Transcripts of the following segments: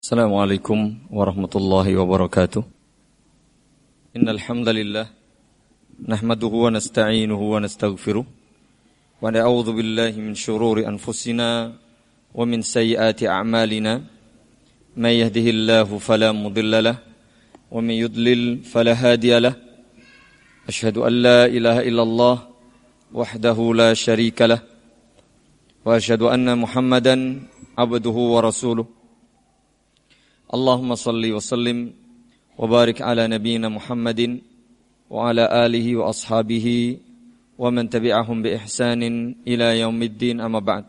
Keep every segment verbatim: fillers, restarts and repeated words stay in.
Assalamualaikum warahmatullahi wabarakatuh. Innal hamdalillah nahmaduhu wa nasta'inuhu wa nastaghfiruh wa na'udzu billahi min shururi anfusina wa min sayyiati a'malina. May yahdihillahu fala mudilla lahu wa may yudlil fala hadiya lahu. Asyhadu an la ilaha illallah wahdahu la syarika lahu wa asyhadu anna Muhammadan abduhu wa rasuluh. Allahumma salli wa sallim wa barik ala nabiyyina Muhammadin wa ala alihi wa ashabihi wa man tabi'ahum bi ihsanin ila yaumiddin, amma ba'd.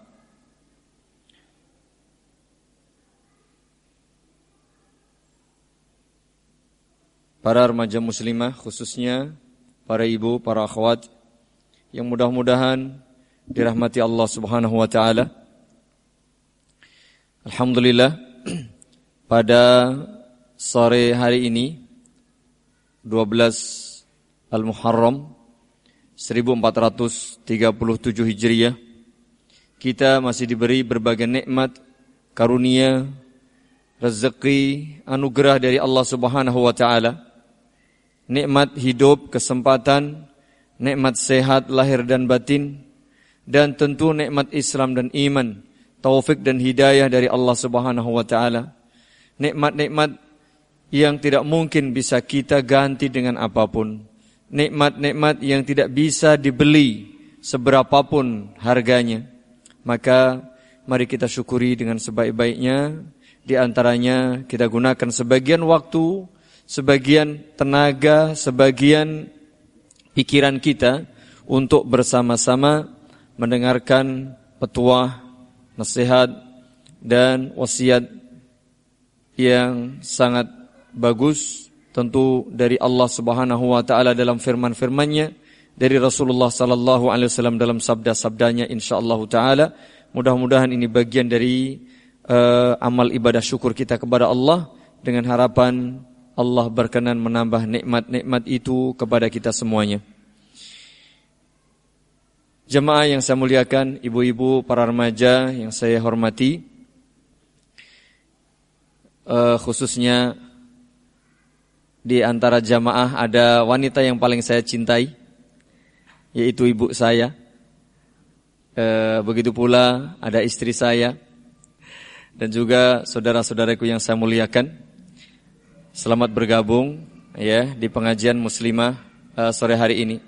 Para remaja muslimah, khususnya para ibu, para akhwat yang mudah-mudahan dirahmati Allah Subhanahu wa taala. Alhamdulillah, pada sore hari ini dua belas Al-Muharram seribu empat ratus tiga puluh tujuh Hijriah, kita masih diberi berbagai nikmat, karunia, rezeki, anugerah dari Allah Subhanahu wa taala. Nikmat hidup, kesempatan, nikmat sehat lahir dan batin, dan tentu nikmat Islam dan iman, taufik dan hidayah dari Allah Subhanahu wa taala. Nikmat-nikmat yang tidak mungkin bisa kita ganti dengan apapun. Nikmat-nikmat yang tidak bisa dibeli seberapapun harganya. Maka mari kita syukuri dengan sebaik-baiknya. Di antaranya kita gunakan sebagian waktu, sebagian tenaga, sebagian pikiran kita untuk bersama-sama mendengarkan petuah, nasihat dan wasiat yang sangat bagus tentu dari Allah Subhanahu wa taala dalam firman-firman-Nya, dari Rasulullah sallallahu alaihi wasallam dalam sabda-sabdanya, insyaallah taala. Mudah-mudahan ini bagian dari uh, amal ibadah syukur kita kepada Allah, dengan harapan Allah berkenan menambah nikmat-nikmat itu kepada kita semuanya. Jemaah yang saya muliakan, ibu-ibu, para remaja yang saya hormati, Uh, khususnya di antara jamaah ada wanita yang paling saya cintai, yaitu ibu saya. Uh, begitu pula ada istri saya dan juga saudara-saudaraku yang saya muliakan. Selamat bergabung ya di pengajian muslimah uh, sore hari ini.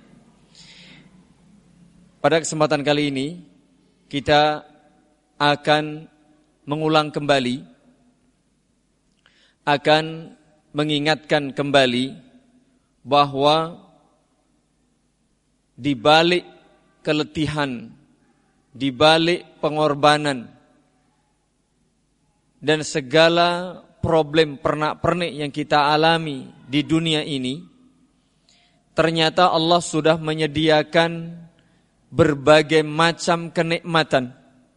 Pada kesempatan kali ini kita akan mengulang kembali, akan mengingatkan kembali bahwa di balik keletihan, di balik pengorbanan dan segala problem pernak-pernik yang kita alami di dunia ini, ternyata Allah sudah menyediakan berbagai macam kenikmatan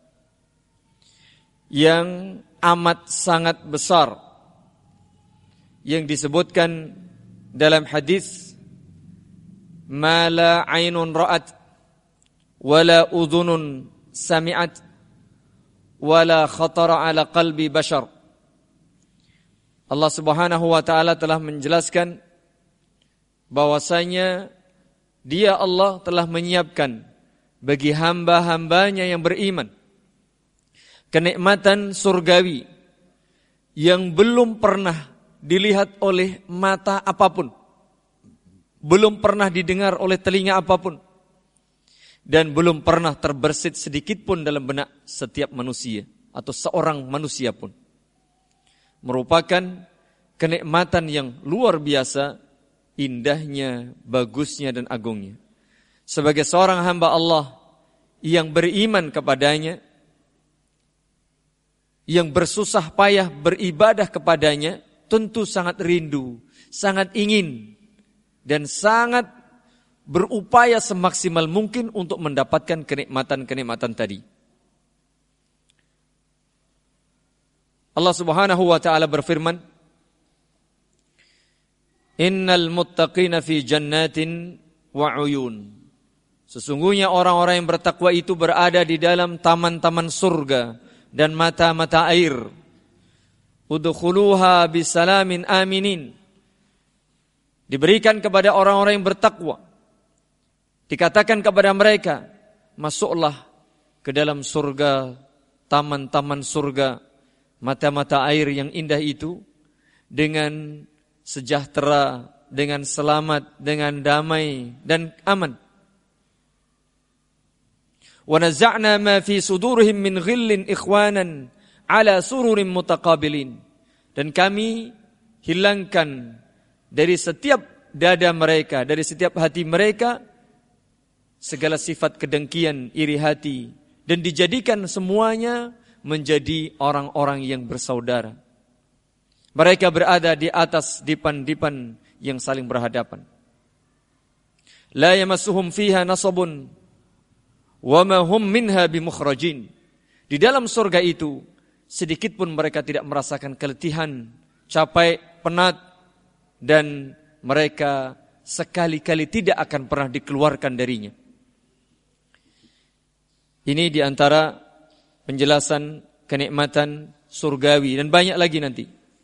yang amat sangat besar, yang disebutkan dalam hadis, ma la ainun ra'at wala udhunun sami'at wala khatara ala qalbi bashar. Allah Subhanahu wa taala telah menjelaskan bahwasanya Dia, Allah, telah menyiapkan bagi hamba-hambanya yang beriman kenikmatan surgawi yang belum pernah dilihat oleh mata apapun, belum pernah didengar oleh telinga apapun, dan belum pernah terbersit sedikit pun dalam benak setiap manusia atau seorang manusia pun. Merupakan kenikmatan yang luar biasa, indahnya, bagusnya dan agungnya. Sebagai seorang hamba Allah yang beriman kepadanya, yang bersusah payah beribadah kepadanya, tentu sangat rindu, sangat ingin, dan sangat berupaya semaksimal mungkin untuk mendapatkan kenikmatan-kenikmatan tadi. Allah Subhanahu wa taala berfirman, Innal muttaqina fi jannatin wa uyun. Sesungguhnya orang-orang yang bertakwa itu berada di dalam taman-taman surga dan mata-mata air. udkhuluha bisalamin aminin. Diberikan kepada orang-orang yang bertakwa. Dikatakan kepada mereka, masuklah ke dalam surga, taman-taman surga, mata-mata air yang indah itu, dengan sejahtera, dengan selamat, dengan damai dan aman. Wa naza'na ma fi sudurihim min ghillin ikhwanan ala sururin mutaqabilin. Dan kami hilangkan dari setiap dada mereka, dari setiap hati mereka, segala sifat kedengkian, iri hati, dan dijadikan semuanya menjadi orang-orang yang bersaudara. Mereka berada di atas dipan-dipan yang saling berhadapan. La yamassuhum fiha nasabun wa ma hum minha bimukhrajin. Di dalam surga itu sedikit pun mereka tidak merasakan keletihan, capek, penat, dan mereka sekali-kali tidak akan pernah dikeluarkan darinya. Ini diantara penjelasan kenikmatan surgawi, dan banyak lagi nanti.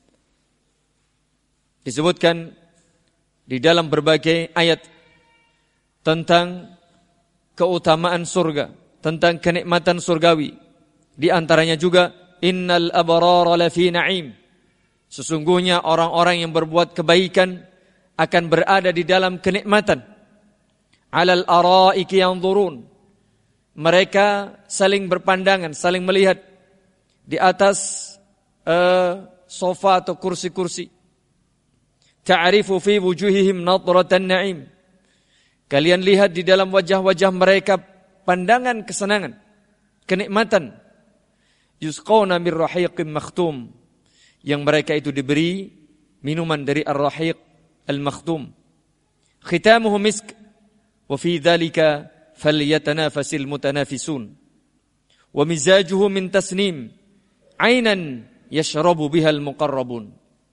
Disebutkan di dalam berbagai ayat tentang keutamaan surga, tentang kenikmatan surgawi. Di antaranya juga, innal abrara lafi na'im. Sesungguhnya orang-orang yang berbuat kebaikan akan berada di dalam kenikmatan. Alal araiki yanzurun. Mereka saling berpandangan, saling melihat di atas uh, sofa atau kursi-kursi. Ta'rifu fi wujuhihim nadratan na'im. Kalian lihat di dalam wajah-wajah mereka pandangan kesenangan, kenikmatan. Yusqawna mir rahiqim makhtum. Yang mereka itu diberi minuman dari ar-rahiq al-makhtum. Khitamuhu misk. Wa fi dhalika falyatanafasil mutanafisun. Wa mizajuhu min tasnim. Ainan yashrabu biha al-muqarrabun.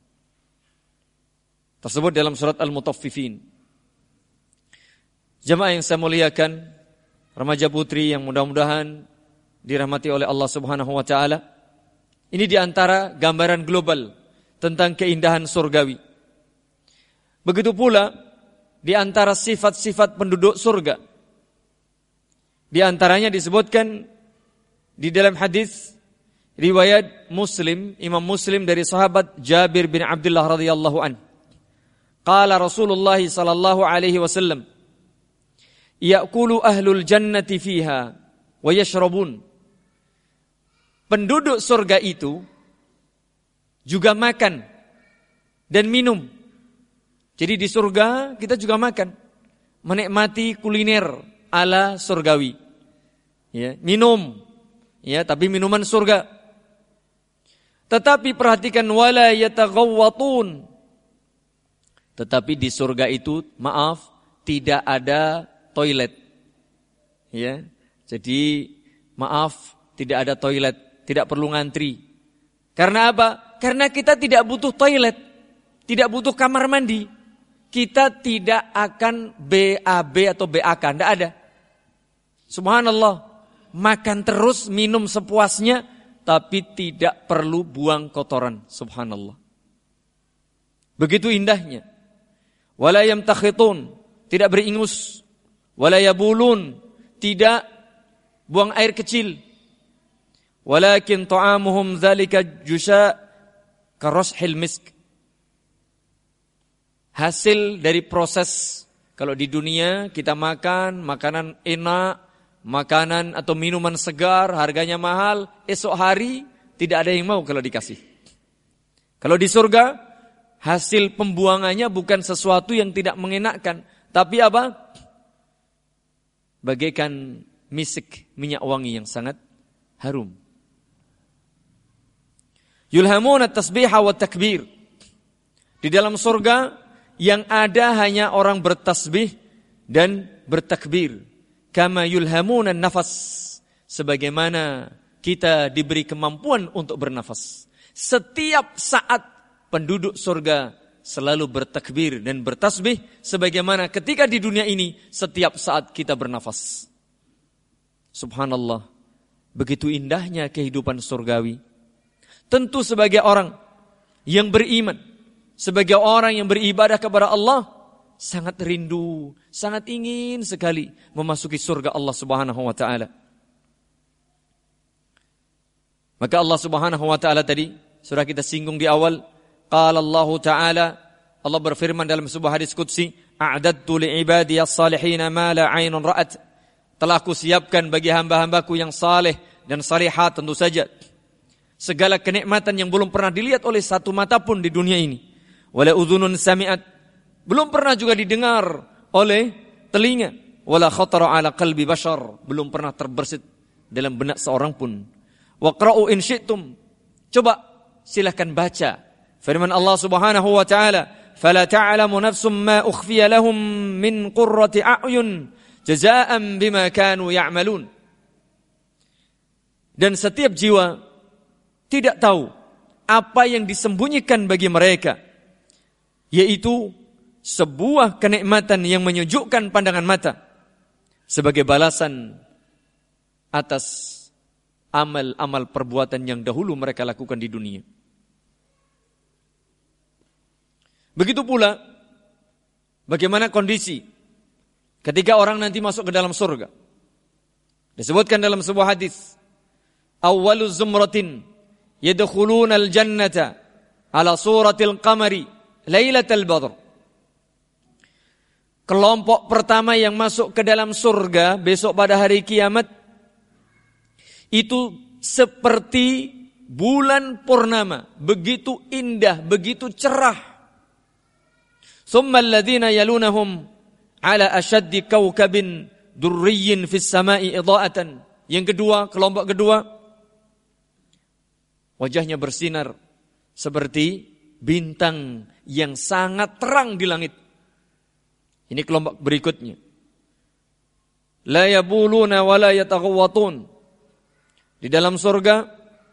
Tersebut dalam surat Al-Mutaffifin. Jemaah yang saya muliakan, remaja putri yang mudah-mudahan dirahmati oleh Allah Subhanahu wa taala. Ini diantara gambaran global tentang keindahan surgawi. Begitu pula diantara sifat-sifat penduduk surga. Di antaranya disebutkan di dalam hadis riwayat Muslim, Imam Muslim dari sahabat Jabir bin Abdullah radhiyallahu an. Qala Rasulullah sallallahu alaihi wasallam, ya'kulu ahlul jannati fiha wa yashrabun. Penduduk surga itu juga makan dan minum. Jadi di surga kita juga makan, menikmati kuliner ala surgawi. Ya, minum, ya, tapi minuman surga. Tetapi perhatikan, wala yataghawwatun. Tetapi di surga itu, maaf, tidak ada toilet. Ya, jadi maaf, tidak ada toilet. Tidak perlu ngantri. Karena apa? Karena kita tidak butuh toilet. Tidak butuh kamar mandi. Kita tidak akan B A B atau B A K. Tidak ada. Subhanallah. Makan terus, minum sepuasnya. Tapi tidak perlu buang kotoran. Subhanallah. Begitu indahnya. Wala yamtakhitun. Tidak beringus. Wala yabulun. Tidak buang air kecil. Walakin ta'amuhum dzalika jusha karashil misk. Hasil dari proses, kalau di dunia kita makan makanan enak, makanan atau minuman segar, harganya mahal, esok hari tidak ada yang mau kalau dikasih. Kalau di surga, hasil pembuangannya bukan sesuatu yang tidak mengenakkan, tapi apa? Bagaikan misik, minyak wangi yang sangat harum. Yulhamuna tasbiha wa takbir. Di dalam surga yang ada hanya orang bertasbih dan bertakbir. Kama yulhamuna nafas. Sebagaimana kita diberi kemampuan untuk bernafas. Setiap saat penduduk surga selalu bertakbir dan bertasbih. Sebagaimana ketika di dunia ini setiap saat kita bernafas. Subhanallah. Begitu indahnya kehidupan surgawi. Tentu sebagai orang yang beriman, sebagai orang yang beribadah kepada Allah, sangat rindu, sangat ingin sekali memasuki surga Allah Subhanahu wa taala. Maka Allah Subhanahu wa taala tadi sudah kita singgung di awal, qala Allah taala, Allah berfirman dalam sebuah hadis qudsi, a'dadtu li'ibadiyas salihin ma la 'ainun ra'at. Telah aku siapkan bagi hamba-hambaku yang saleh dan salihat tentu saja segala kenikmatan yang belum pernah dilihat oleh satu mata pun di dunia ini. Wala udhunun sami'at, belum pernah juga didengar oleh telinga. Wala khatara ala qalbi bashar, belum pernah terbersit dalam benak seorang pun. Waqra'u in syi'tum, coba silahkan baca firman Allah Subhanahu wa taala, fala ta'lamu nafsum ma ukhfiya lahum min qurrati a'yun jazaa'an bima kanu ya'malun. Dan setiap jiwa tidak tahu apa yang disembunyikan bagi mereka, yaitu sebuah kenikmatan yang menyejukkan pandangan mata sebagai balasan atas amal-amal perbuatan yang dahulu mereka lakukan di dunia. Begitu pula bagaimana kondisi ketika orang nanti masuk ke dalam surga. Disebutkan dalam sebuah hadis, awwalu zumratin yadkhuluna al-jannata ala suratil qamari lailatal badr. Kelompok pertama yang masuk ke dalam surga besok pada hari kiamat itu seperti bulan purnama, begitu indah, begitu cerah. Thumma alladhina yalunahum ala ashaddi kawkabin durriyyin fis sama'i idha'atan. Yang kedua, kelompok kedua, wajahnya bersinar seperti bintang yang sangat terang di langit. Ini kelompok berikutnya. La yabuluna wa la yataghawwatun. Di dalam surga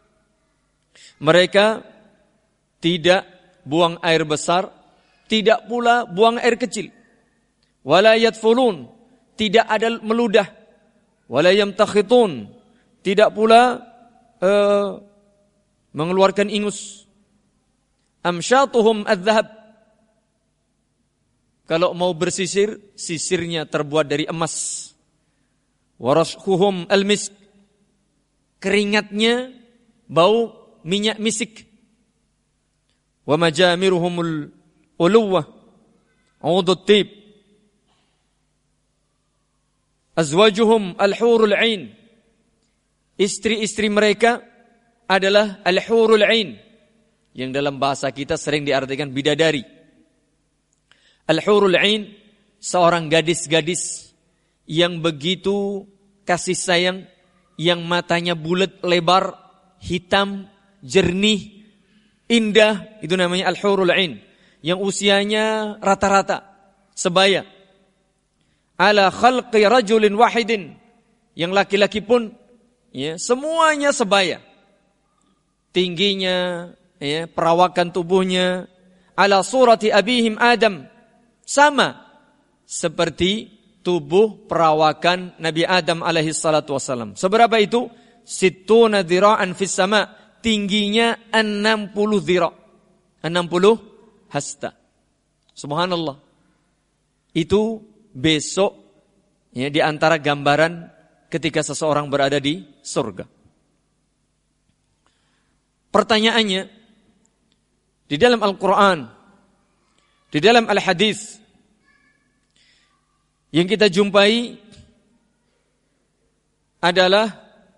mereka tidak buang air besar, tidak pula buang air kecil. Wala yatfulun, tidak ada meludah. Wala yamtakhitun, tidak pula uh, mengeluarkan ingus. Amsyatuhum adz-dzahab. Kalau mau bersisir, sisirnya terbuat dari emas. Warashkuhum al-misk. Keringatnya bau minyak misik. Wa majamiruhumul uluwah udut tib. Azwajuhum al-hurul ain. Istri-istri mereka adalah al-hurul ain, yang dalam bahasa kita sering diartikan bidadari. Al-hurul ain, seorang gadis-gadis yang begitu kasih sayang, yang matanya bulat, lebar, hitam, jernih, indah, itu namanya al-hurul ain, yang usianya rata-rata sebaya. Ala khalqi rajulin wahidin, yang laki-laki pun ya, semuanya sebaya. Tingginya, ya, perawakan tubuhnya, ala surati abihim Adam, sama seperti tubuh perawakan Nabi Adam alaihi salatu wassalam. Seberapa itu? Sittuna dhira'an fis sama, tingginya enam puluh dhira', enam puluh hasta. Subhanallah. Itu besok ya, di antara gambaran ketika seseorang berada di surga. Pertanyaannya, di dalam Al-Quran, di dalam Al-Hadis yang kita jumpai adalah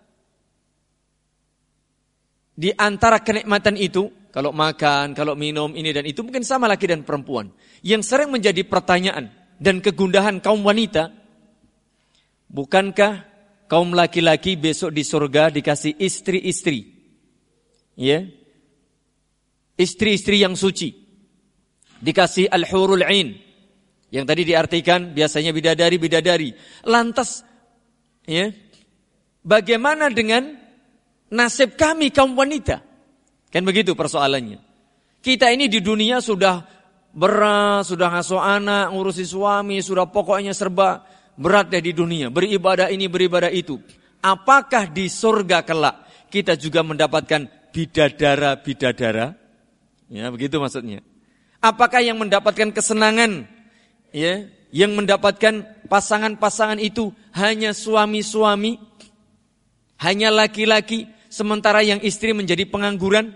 di antara kenikmatan itu, kalau makan, kalau minum, ini dan itu mungkin sama laki dan perempuan. Yang sering menjadi pertanyaan dan kegundahan kaum wanita, bukankah kaum laki-laki besok di surga dikasih istri-istri? Ya, istri-istri yang suci, dikasih al-hurul ain, yang tadi diartikan biasanya bidadari-bidadari. Lantas, ya, bagaimana dengan nasib kami kaum wanita? Kan begitu persoalannya. Kita ini di dunia sudah berat, sudah ngasuh anak, ngurusi suami, sudah pokoknya serba berat deh di dunia. Beribadah ini, beribadah itu. Apakah di surga kelak kita juga mendapatkan bidadara-bidadara? Ya, begitu maksudnya. Apakah yang mendapatkan kesenangan, ya, yang mendapatkan pasangan-pasangan itu hanya suami-suami, hanya laki-laki, sementara yang istri menjadi pengangguran?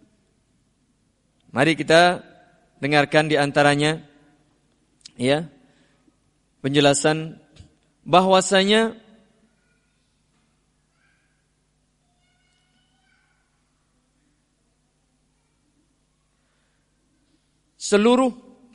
Mari kita dengarkan di antaranya, ya, penjelasan bahwasanya seluruh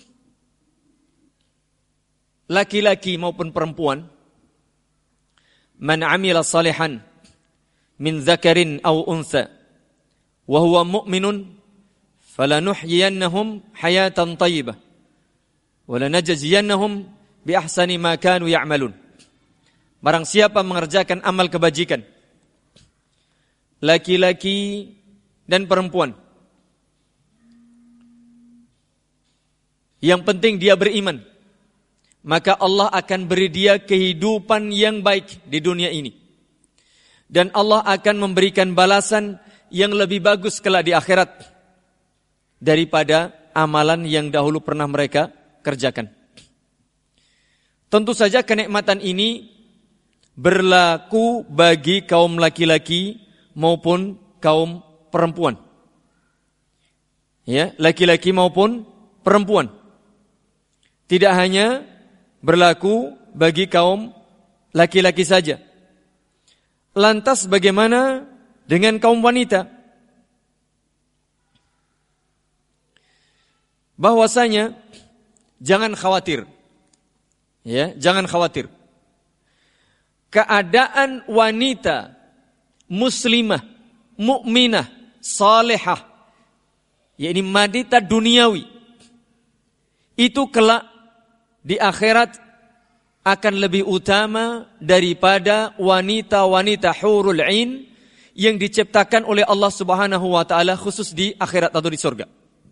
laki-laki maupun perempuan, man amila salihan min dzakarin aw untha wa huwa mu'minun falanuhyiyannahum hayatan thayyibah wa lanajziyannahum bi ahsani ma kanu ya'malun. Barang siapa mengerjakan amal kebajikan, laki-laki dan perempuan, yang penting dia beriman, maka Allah akan beri dia kehidupan yang baik di dunia ini. Dan Allah akan memberikan balasan yang lebih bagus kelak di akhirat daripada amalan yang dahulu pernah mereka kerjakan. Tentu saja kenikmatan ini berlaku bagi kaum laki-laki maupun kaum perempuan. Ya, laki-laki maupun perempuan. Tidak hanya berlaku bagi kaum laki-laki saja. Lantas bagaimana dengan kaum wanita? Bahwasanya jangan khawatir. Ya, jangan khawatir. Keadaan wanita muslimah, mukminah, salihah, yakni wanita duniawi, itu kelak di akhirat akan lebih utama daripada wanita-wanita hurul ain yang diciptakan oleh Allah Subhanahu wa taala khusus di akhirat atau di surga.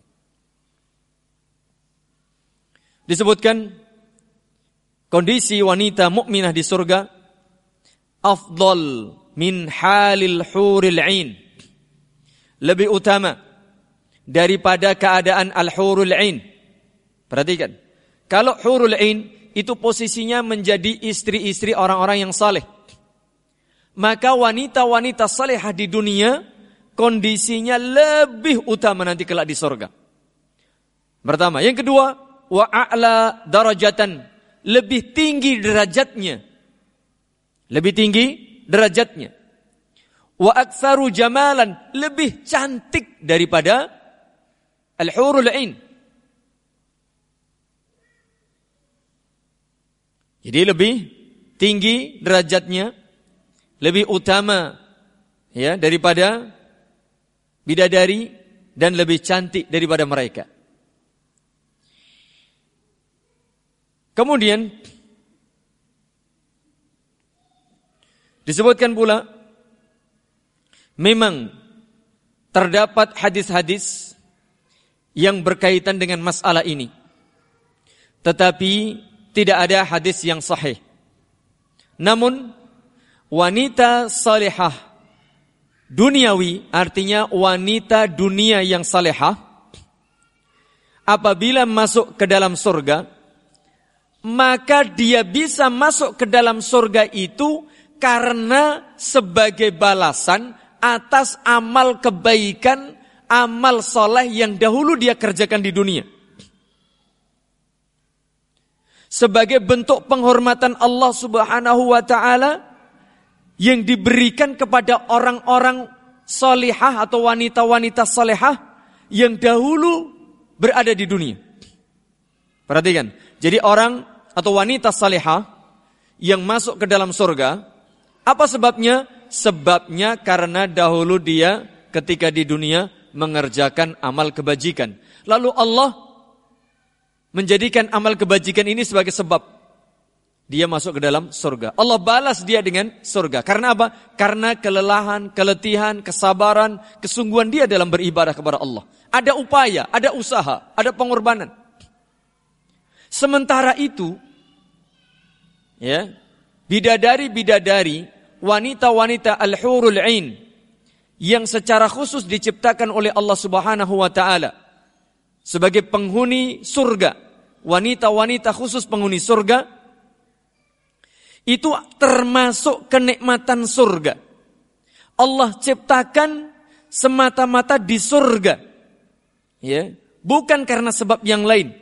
Disebutkan kondisi wanita mukminah di surga afdal min halil huril ain, lebih utama daripada keadaan al-hurul ain. Perhatikan, kalau hurul ain itu posisinya menjadi istri-istri orang-orang yang saleh, maka wanita-wanita salehah di dunia kondisinya lebih utama nanti kelak di surga. Pertama, yang kedua, wa a'la darajatan, lebih tinggi derajatnya, lebih tinggi derajatnya. Wa aktsaru jamalan, lebih cantik daripada al-hurul ain. Jadi lebih tinggi derajatnya, lebih utama ya daripada bidadari dan lebih cantik daripada mereka. Kemudian disebutkan pula memang terdapat hadis-hadis yang berkaitan dengan masalah ini, tetapi tidak ada hadis yang sahih. Namun wanita salihah duniawi, artinya wanita dunia yang salihah, apabila masuk ke dalam surga, maka dia bisa masuk ke dalam surga itu karena sebagai balasan atas amal kebaikan, amal soleh yang dahulu dia kerjakan di dunia. Sebagai bentuk penghormatan Allah Subhanahu wa ta'ala yang diberikan kepada orang-orang salihah atau wanita-wanita salihah yang dahulu berada di dunia. Perhatikan, jadi orang atau wanita salihah yang masuk ke dalam surga, apa sebabnya? Sebabnya karena dahulu dia ketika di dunia mengerjakan amal kebajikan. Lalu Allah menjadikan amal kebajikan ini sebagai sebab dia masuk ke dalam surga. Allah balas dia dengan surga. Karena apa? Karena kelelahan, keletihan, kesabaran, kesungguhan dia dalam beribadah kepada Allah. Ada upaya, ada usaha, ada pengorbanan. Sementara itu, ya, bidadari-bidadari, wanita-wanita al-hurul ain yang secara khusus diciptakan oleh Allah Subhanahu wa taala sebagai penghuni surga, wanita-wanita khusus penghuni surga, itu termasuk kenikmatan surga. Allah ciptakan semata-mata di surga, ya, bukan karena sebab yang lain.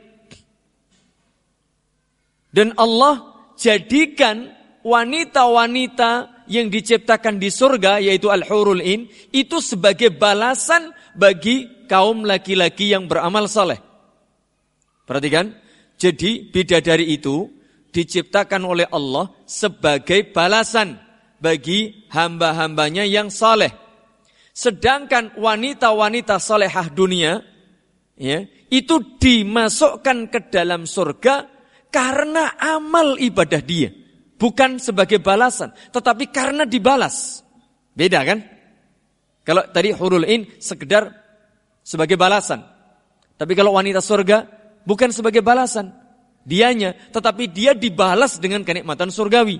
Dan Allah jadikan wanita-wanita yang diciptakan di surga, yaitu al-hurul in, itu sebagai balasan bagi kaum laki-laki yang beramal saleh. Perhatikan, jadi bidadari itu diciptakan oleh Allah sebagai balasan bagi hamba-hambanya yang saleh. Sedangkan wanita-wanita salehah dunia, ya, itu dimasukkan ke dalam surga karena amal ibadah dia. Bukan sebagai balasan, tetapi karena dibalas. Beda kan? Kalau tadi hurul in sekedar sebagai balasan. Tapi kalau wanita surga bukan sebagai balasan. Dianya, tetapi dia dibalas dengan kenikmatan surgawi.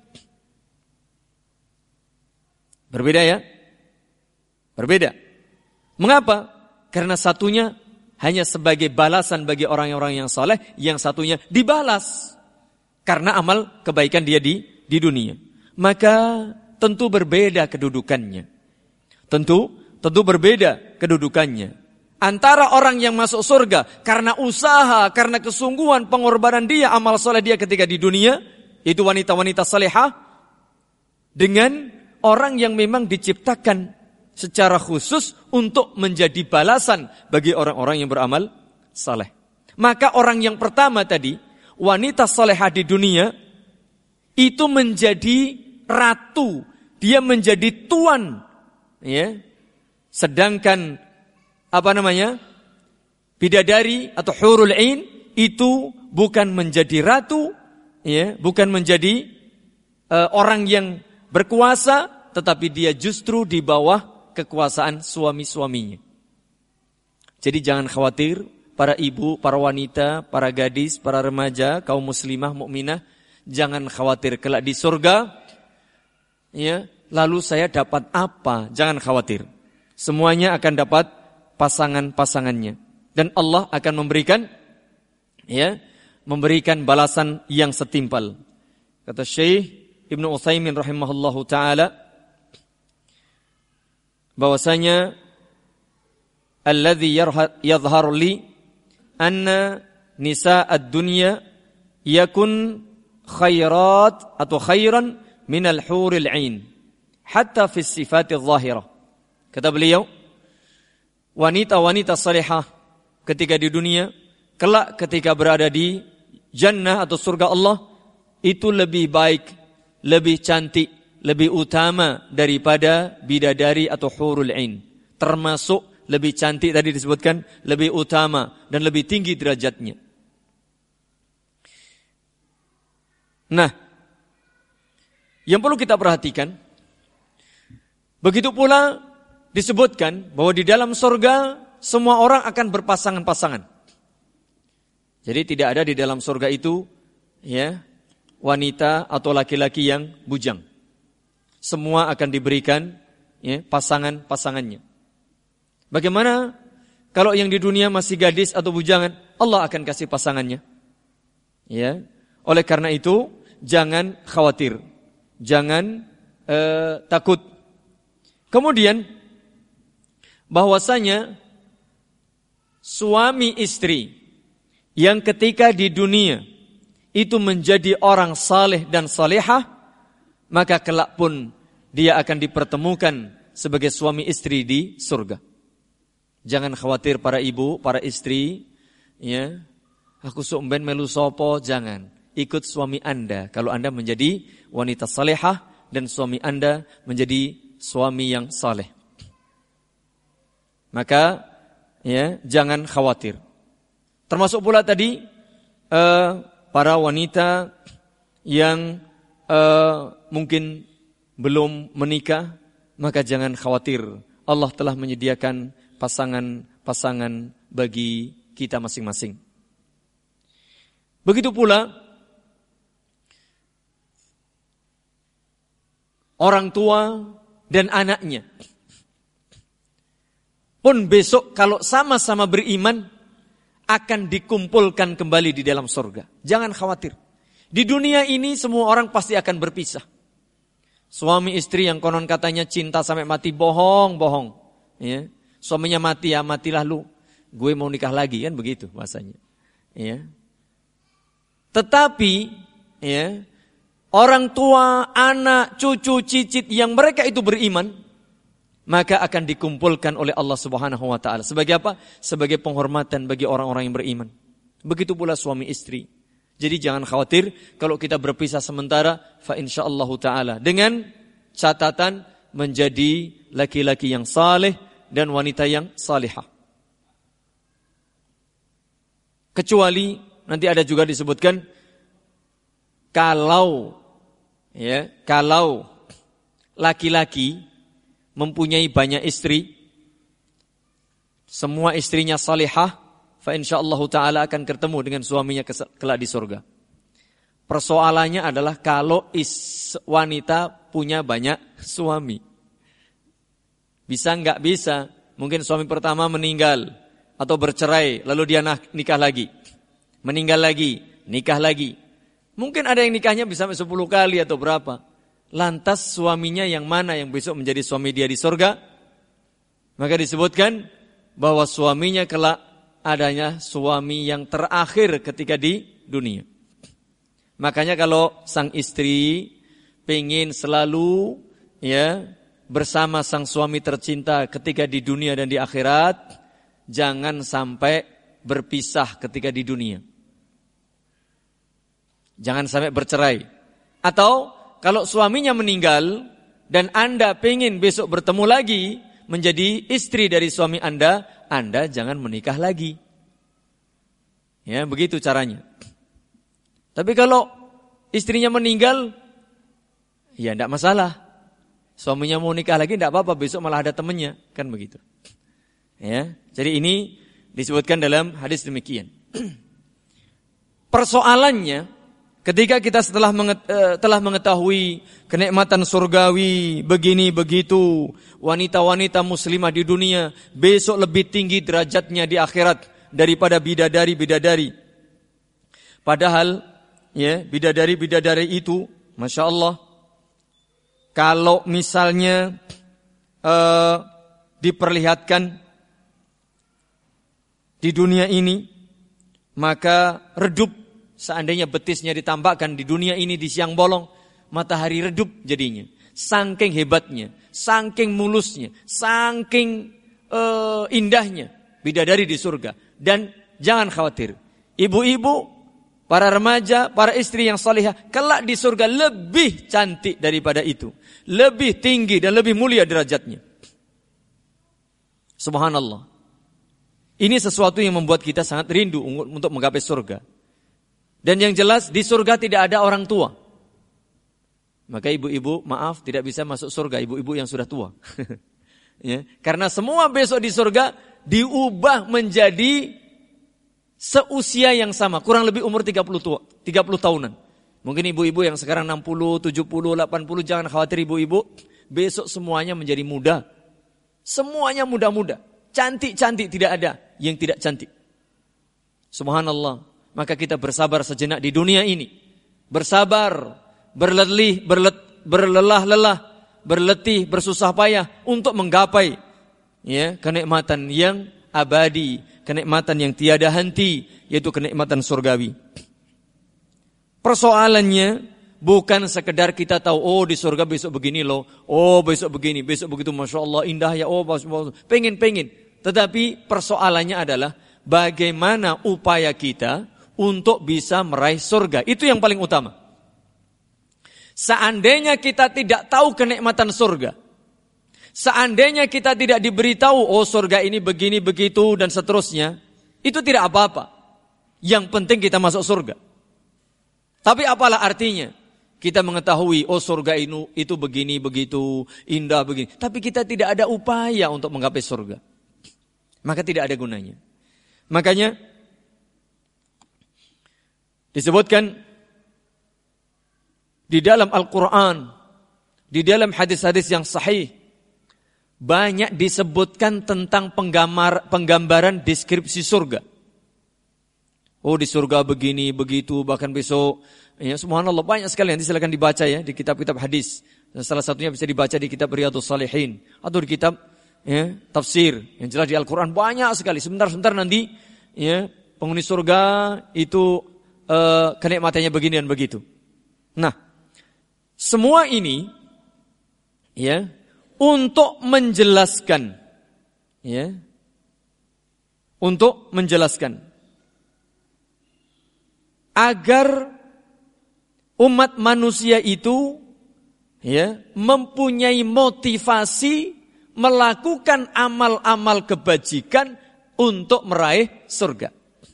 Berbeda ya? Berbeda. Mengapa? Karena satunya hanya sebagai balasan bagi orang-orang yang saleh, yang satunya dibalas karena amal kebaikan dia di di dunia. Maka tentu berbeda kedudukannya. Tentu tentu berbeda kedudukannya. Antara orang yang masuk surga karena usaha, karena kesungguhan, pengorbanan dia, amal soleh dia ketika di dunia, itu wanita-wanita salehah, dengan orang yang memang diciptakan secara khusus untuk menjadi balasan bagi orang-orang yang beramal saleh. Maka orang yang pertama tadi, wanita salehah di dunia, itu menjadi ratu, dia menjadi tuan, ya. Sedangkan apa namanya? Bidadari atau hurul ain itu bukan menjadi ratu, ya, bukan menjadi uh, orang yang berkuasa, tetapi dia justru di bawah kekuasaan suami-suaminya. Jadi jangan khawatir para ibu, para wanita, para gadis, para remaja, kaum muslimah, mukminah, jangan khawatir kelak di surga, ya, lalu saya dapat apa? Jangan khawatir. Semuanya akan dapat pasangan-pasangannya, dan Allah akan memberikan, ya, memberikan balasan yang setimpal. Kata Syekh Ibnu Utsaimin rahimahullahu taala, bahwasanya alladzi yadhhar li anna nisa ad-dunya yakun khairat atau khairan min al-huril 'ain hatta fi sifat adh-dhahirah. Kata beliau, wanita-wanita salihah ketika di dunia, kelak ketika berada di jannah atau surga Allah, itu lebih baik, lebih cantik, lebih utama daripada bidadari atau hurul ain. Termasuk lebih cantik tadi disebutkan, lebih utama dan lebih tinggi derajatnya. Nah, yang perlu kita perhatikan, begitu pula disebutkan bahwa di dalam surga semua orang akan berpasangan-pasangan. Jadi tidak ada di dalam surga itu, ya, wanita atau laki-laki yang bujang. Semua akan diberikan, ya, pasangan-pasangannya. Bagaimana kalau yang di dunia masih gadis atau bujangan? Allah akan kasih pasangannya. Ya. Oleh karena itu, jangan khawatir. Jangan eh, takut. Kemudian, bahwasanya suami istri yang ketika di dunia itu menjadi orang saleh dan salehah, maka kelak pun dia akan dipertemukan sebagai suami istri di surga. Jangan khawatir para ibu, para istri, ya. Aku sumben melu sopo, jangan. Ikut suami Anda kalau Anda menjadi wanita salehah dan suami Anda menjadi suami yang saleh. Maka, ya, jangan khawatir. Termasuk pula tadi uh, para wanita yang uh, mungkin belum menikah, maka jangan khawatir. Allah telah menyediakan pasangan-pasangan bagi kita masing-masing. Begitu pula orang tua dan anaknya pun besok kalau sama-sama beriman, akan dikumpulkan kembali di dalam surga. Jangan khawatir. Di dunia ini semua orang pasti akan berpisah. Suami istri yang konon katanya cinta sampai mati, bohong, bohong. Ya. Suaminya mati, ya matilah lu. Gue mau nikah lagi, kan begitu bahasanya. Ya. Tetapi ya, orang tua, anak, cucu, cicit yang mereka itu beriman, maka akan dikumpulkan oleh Allah Subhanahu wa taala. Sebagai apa? Sebagai penghormatan bagi orang-orang yang beriman. Begitu pula suami istri. Jadi jangan khawatir kalau kita berpisah sementara, fa insyaallah taala, dengan catatan menjadi laki-laki yang saleh dan wanita yang salihah. Kecuali nanti ada juga disebutkan kalau ya, kalau laki-laki mempunyai banyak istri, semua istrinya salihah, fa insyaallah taala akan ketemu dengan suaminya kelak di surga. Persoalannya adalah kalau is, wanita punya banyak suami. Bisa enggak bisa? Mungkin suami pertama meninggal atau bercerai, lalu dia nikah lagi. Meninggal lagi, nikah lagi. Mungkin ada yang nikahnya bisa sepuluh kali atau berapa. Lantas suaminya yang mana yang besok menjadi suami dia di surga? Maka disebutkan bahwa suaminya kelak adanya suami yang terakhir ketika di dunia. Makanya kalau sang istri pengen selalu ya bersama sang suami tercinta ketika di dunia dan di akhirat, jangan sampai berpisah ketika di dunia. Jangan sampai bercerai. Atau kalau suaminya meninggal dan Anda pengen besok bertemu lagi menjadi istri dari suami Anda, Anda jangan menikah lagi. Ya, begitu caranya. Tapi kalau istrinya meninggal, ya enggak masalah. Suaminya mau nikah lagi enggak apa-apa, besok malah ada temannya, kan begitu. Ya, jadi ini disebutkan dalam hadis demikian. Persoalannya ketika kita setelah menget, uh, telah mengetahui kenikmatan surgawi begini begitu, wanita-wanita muslimah di dunia besok lebih tinggi derajatnya di akhirat daripada bidadari-bidadari. Padahal ya, bidadari-bidadari itu Masya Allah, kalau misalnya uh, diperlihatkan di dunia ini, maka redup. Seandainya betisnya ditambahkan di dunia ini di siang bolong, matahari redup jadinya. Saking hebatnya, saking mulusnya, saking uh, indahnya bidadari di surga. Dan jangan khawatir, ibu-ibu, para remaja, para istri yang salihah, kelak di surga lebih cantik daripada itu, lebih tinggi dan lebih mulia derajatnya. Subhanallah. Ini sesuatu yang membuat kita sangat rindu untuk menggapai surga. Dan yang jelas di surga tidak ada orang tua. Maka ibu-ibu maaf tidak bisa masuk surga, ibu-ibu yang sudah tua. Ya, karena semua besok di surga diubah menjadi seusia yang sama, kurang lebih umur tiga puluh tua, tiga puluh tahunan. Mungkin ibu-ibu yang sekarang enam puluh, tujuh puluh, delapan puluh, jangan khawatir ibu-ibu, besok semuanya menjadi muda. Semuanya muda-muda, cantik-cantik, tidak ada yang tidak cantik. Subhanallah. Maka kita bersabar sejenak di dunia ini. Bersabar, berletih, berlet, berlelah-lelah, berletih, bersusah payah untuk menggapai ya, kenikmatan yang abadi, kenikmatan yang tiada henti, yaitu kenikmatan surgawi. Persoalannya bukan sekedar kita tahu, oh di surga besok begini loh, oh besok begini, besok begitu, Masya Allah indah ya, oh pengen-pengen. Tetapi persoalannya adalah bagaimana upaya kita untuk bisa meraih surga. Itu yang paling utama. Seandainya kita tidak tahu kenikmatan surga, seandainya kita tidak diberitahu, oh surga ini begini, begitu, dan seterusnya, itu tidak apa-apa. Yang penting kita masuk surga. Tapi apalah artinya kita mengetahui, oh surga ini, itu begini, begitu, indah, begini. Tapi kita tidak ada upaya untuk menggapai surga. Maka tidak ada gunanya. Makanya disebutkan di dalam Al-Quran, di dalam hadis-hadis yang sahih, banyak disebutkan tentang penggambar, penggambaran deskripsi surga. Oh di surga begini, begitu, bahkan besok. Ya, subhanallah banyak sekali, nanti silakan dibaca ya di kitab-kitab hadis. Dan salah satunya bisa dibaca di kitab Riyadhus Shalihin atau di kitab ya, tafsir. Yang jelas di Al-Quran banyak sekali. Sebentar-sebentar nanti ya, penghuni surga itu uh, kenikmatannya begini dan begitu. Nah, semua ini ya untuk menjelaskan ya untuk menjelaskan agar umat manusia itu ya mempunyai motivasi melakukan amal-amal kebajikan untuk meraih surga.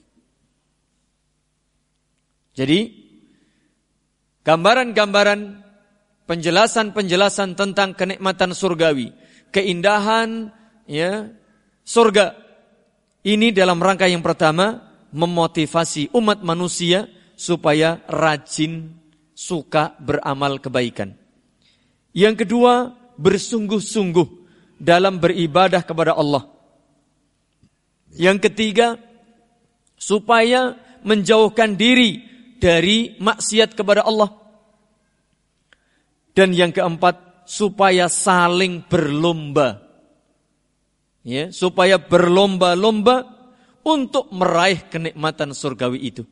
Jadi gambaran-gambaran, penjelasan-penjelasan tentang kenikmatan surgawi, keindahan ya surga ini dalam rangka yang pertama memotivasi umat manusia supaya rajin, suka beramal kebaikan. Yang kedua, bersungguh-sungguh dalam beribadah kepada Allah. Yang ketiga, supaya menjauhkan diri dari maksiat kepada Allah. Dan yang keempat, supaya saling berlomba. Ya, supaya berlomba-lomba untuk meraih kenikmatan surgawi itu.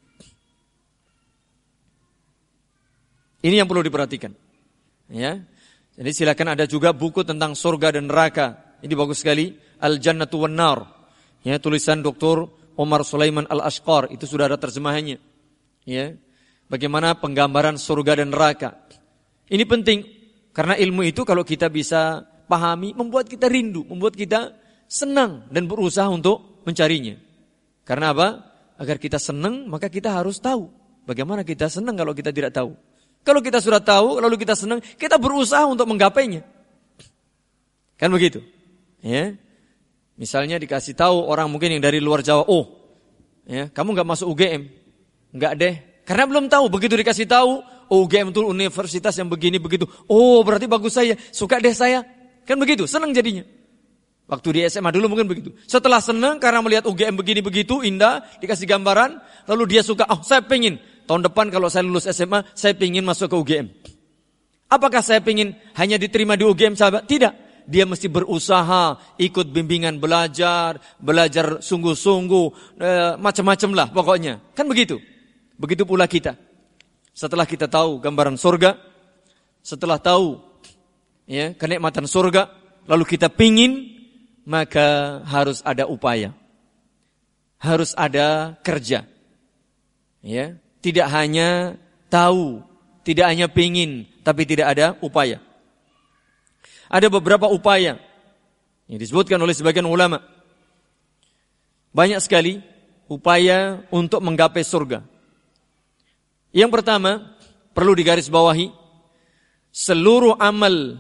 Ini yang perlu diperhatikan. Ya. Jadi silakan ada juga buku tentang surga dan neraka. Ini bagus sekali, Al-Jannatu wan Nar. Ya, tulisan Doktor Omar Sulaiman Al-Ashqar, itu sudah ada terjemahannya. Ya. Bagaimana penggambaran surga dan neraka. Ini penting karena ilmu itu kalau kita bisa pahami membuat kita rindu, membuat kita senang dan berusaha untuk mencarinya. Karena apa? Agar kita senang, maka kita harus tahu. Bagaimana kita senang kalau kita tidak tahu? Kalau kita sudah tahu, lalu kita senang, kita berusaha untuk menggapainya. Kan begitu? Ya. Misalnya dikasih tahu orang mungkin yang dari luar Jawa, oh, ya, kamu nggak masuk U G M, nggak deh. Karena belum tahu. Begitu dikasih tahu, oh, U G M itu universitas yang begini begitu. Oh, berarti bagus saya, suka deh saya. Kan begitu, senang jadinya. Waktu di S M A dulu mungkin begitu. Setelah senang karena melihat U G M begini begitu indah, dikasih gambaran, lalu dia suka, oh saya pengen tahun depan kalau saya lulus S M A, saya pengen masuk ke U G M. Apakah saya pengen hanya diterima di U G M sahabat? Tidak. Dia mesti berusaha, ikut bimbingan belajar, belajar sungguh-sungguh, e, macam-macam lah pokoknya. Kan begitu. Begitu pula kita. Setelah kita tahu gambaran surga, setelah tahu ya kenikmatan surga, lalu kita pingin, maka harus ada upaya. Harus ada kerja. Ya, tidak hanya tahu, tidak hanya pingin, tapi tidak ada upaya. Ada beberapa upaya yang disebutkan oleh sebagian ulama. Banyak sekali upaya untuk menggapai surga. Yang pertama, perlu digarisbawahi, seluruh amal